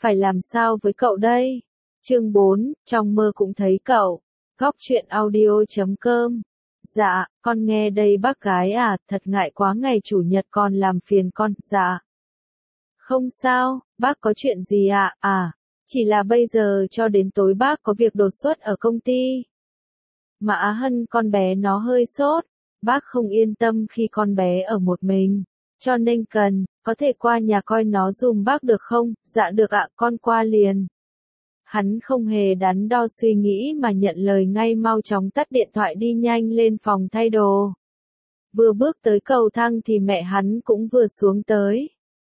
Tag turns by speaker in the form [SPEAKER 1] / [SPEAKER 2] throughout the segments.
[SPEAKER 1] Phải làm sao với cậu đây? Chương 4, trong mơ cũng thấy cậu. Góc truyện audio.com. Dạ, con nghe đây bác gái à, thật ngại quá ngày chủ nhật con làm phiền con, dạ. Không sao, bác có chuyện gì ạ? Chỉ là bây giờ cho đến tối bác có việc đột xuất ở công ty. Mà Á Hân con bé nó hơi sốt, bác không yên tâm khi con bé ở một mình, cho nên có thể qua nhà coi nó dùm bác được không? Dạ được ạ, con qua liền. Hắn không hề đắn đo suy nghĩ mà nhận lời ngay, mau chóng tắt điện thoại đi nhanh lên phòng thay đồ. Vừa bước tới cầu thang thì mẹ hắn cũng vừa xuống tới.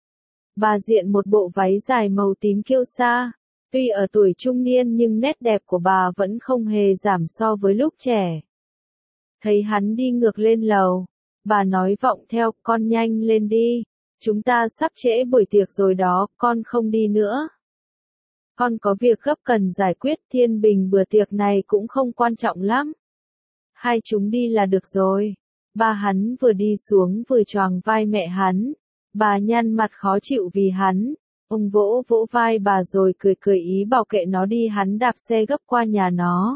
[SPEAKER 1] Bà diện một bộ váy dài màu tím kiêu sa. Tuy ở tuổi trung niên nhưng nét đẹp của bà vẫn không hề giảm so với lúc trẻ. Thấy hắn đi ngược lên lầu, bà nói vọng theo, con nhanh lên đi. Chúng ta sắp trễ buổi tiệc rồi đó, con không đi nữa. Con có việc gấp cần giải quyết, thiên bình bữa tiệc này cũng không quan trọng lắm. Hai chúng đi là được rồi. Ba hắn vừa đi xuống vừa choàng vai mẹ hắn. Bà nhăn mặt khó chịu vì hắn. Ông vỗ vỗ vai bà rồi cười cười ý bảo kệ nó đi, hắn đạp xe gấp qua nhà nó.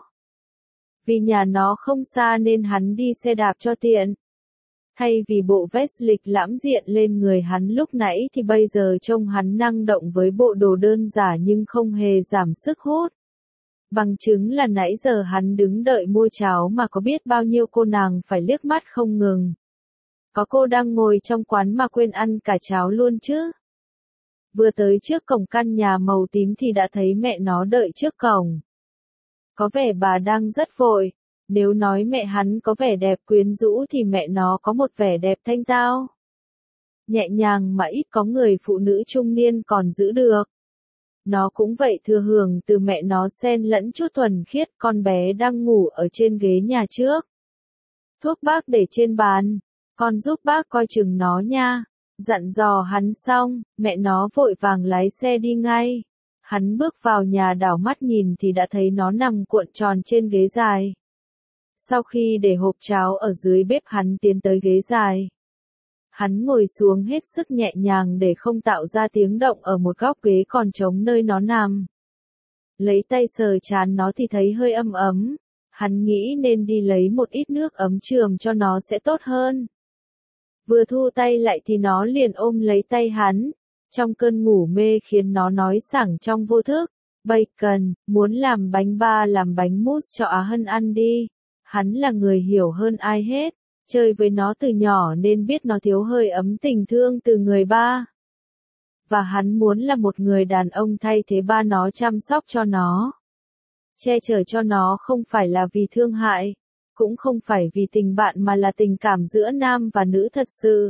[SPEAKER 1] Vì nhà nó không xa nên hắn đi xe đạp cho tiện. Thay vì bộ vest lịch lãm diện lên người hắn lúc nãy thì bây giờ trông hắn năng động với bộ đồ đơn giản nhưng không hề giảm sức hút. Bằng chứng là nãy giờ hắn đứng đợi mua cháo mà có biết bao nhiêu cô nàng phải liếc mắt không ngừng. Có cô đang ngồi trong quán mà quên ăn cả cháo luôn chứ. Vừa tới trước cổng căn nhà màu tím thì đã thấy mẹ nó đợi trước cổng. Có vẻ bà đang rất vội. Nếu nói mẹ hắn có vẻ đẹp quyến rũ thì mẹ nó có một vẻ đẹp thanh tao. Nhẹ nhàng mà ít có người phụ nữ trung niên còn giữ được. Nó cũng vậy, thừa hưởng từ mẹ nó xen lẫn chút thuần khiết. Con bé đang ngủ ở trên ghế nhà trước. Thuốc bác để trên bàn. Con giúp bác coi chừng nó nha. Dặn dò hắn xong, mẹ nó vội vàng lái xe đi ngay. Hắn bước vào nhà đảo mắt nhìn thì đã thấy nó nằm cuộn tròn trên ghế dài. Sau khi để hộp cháo ở dưới bếp, hắn tiến tới ghế dài. Hắn ngồi xuống hết sức nhẹ nhàng để không tạo ra tiếng động ở một góc ghế còn trống nơi nó nằm. Lấy tay sờ trán nó thì thấy hơi ấm ấm. Hắn nghĩ nên đi lấy một ít nước ấm chườm cho nó sẽ tốt hơn. Vừa thu tay lại thì nó liền ôm lấy tay hắn. Trong cơn ngủ mê khiến nó nói sảng trong vô thức. Bacon, muốn làm bánh ba làm bánh mousse cho Á Hân ăn đi. Hắn là người hiểu hơn ai hết. Chơi với nó từ nhỏ nên biết nó thiếu hơi ấm tình thương từ người ba. Và hắn muốn là một người đàn ông thay thế ba nó, chăm sóc cho nó. Che chở cho nó không phải là vì thương hại. Cũng không phải vì tình bạn mà là tình cảm giữa nam và nữ thật sự.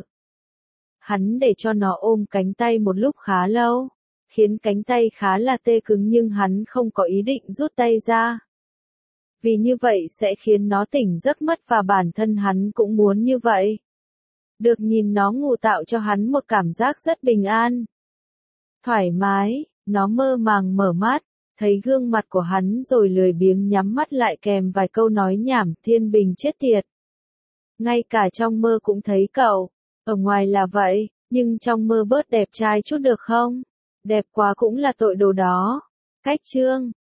[SPEAKER 1] Hắn để cho nó ôm cánh tay một lúc khá lâu, khiến cánh tay khá là tê cứng nhưng hắn không có ý định rút tay ra. Vì như vậy sẽ khiến nó tỉnh giấc mất và bản thân hắn cũng muốn như vậy. Được nhìn nó ngủ tạo cho hắn một cảm giác rất bình an. Thoải mái, nó mơ màng mở mắt. Thấy gương mặt của hắn rồi lười biếng nhắm mắt lại kèm vài câu nói nhảm, thiên bình chết tiệt. Ngay cả trong mơ cũng thấy cậu. Ở ngoài là vậy, nhưng trong mơ bớt đẹp trai chút được không? Đẹp quá cũng là tội đồ đó. Cách chương.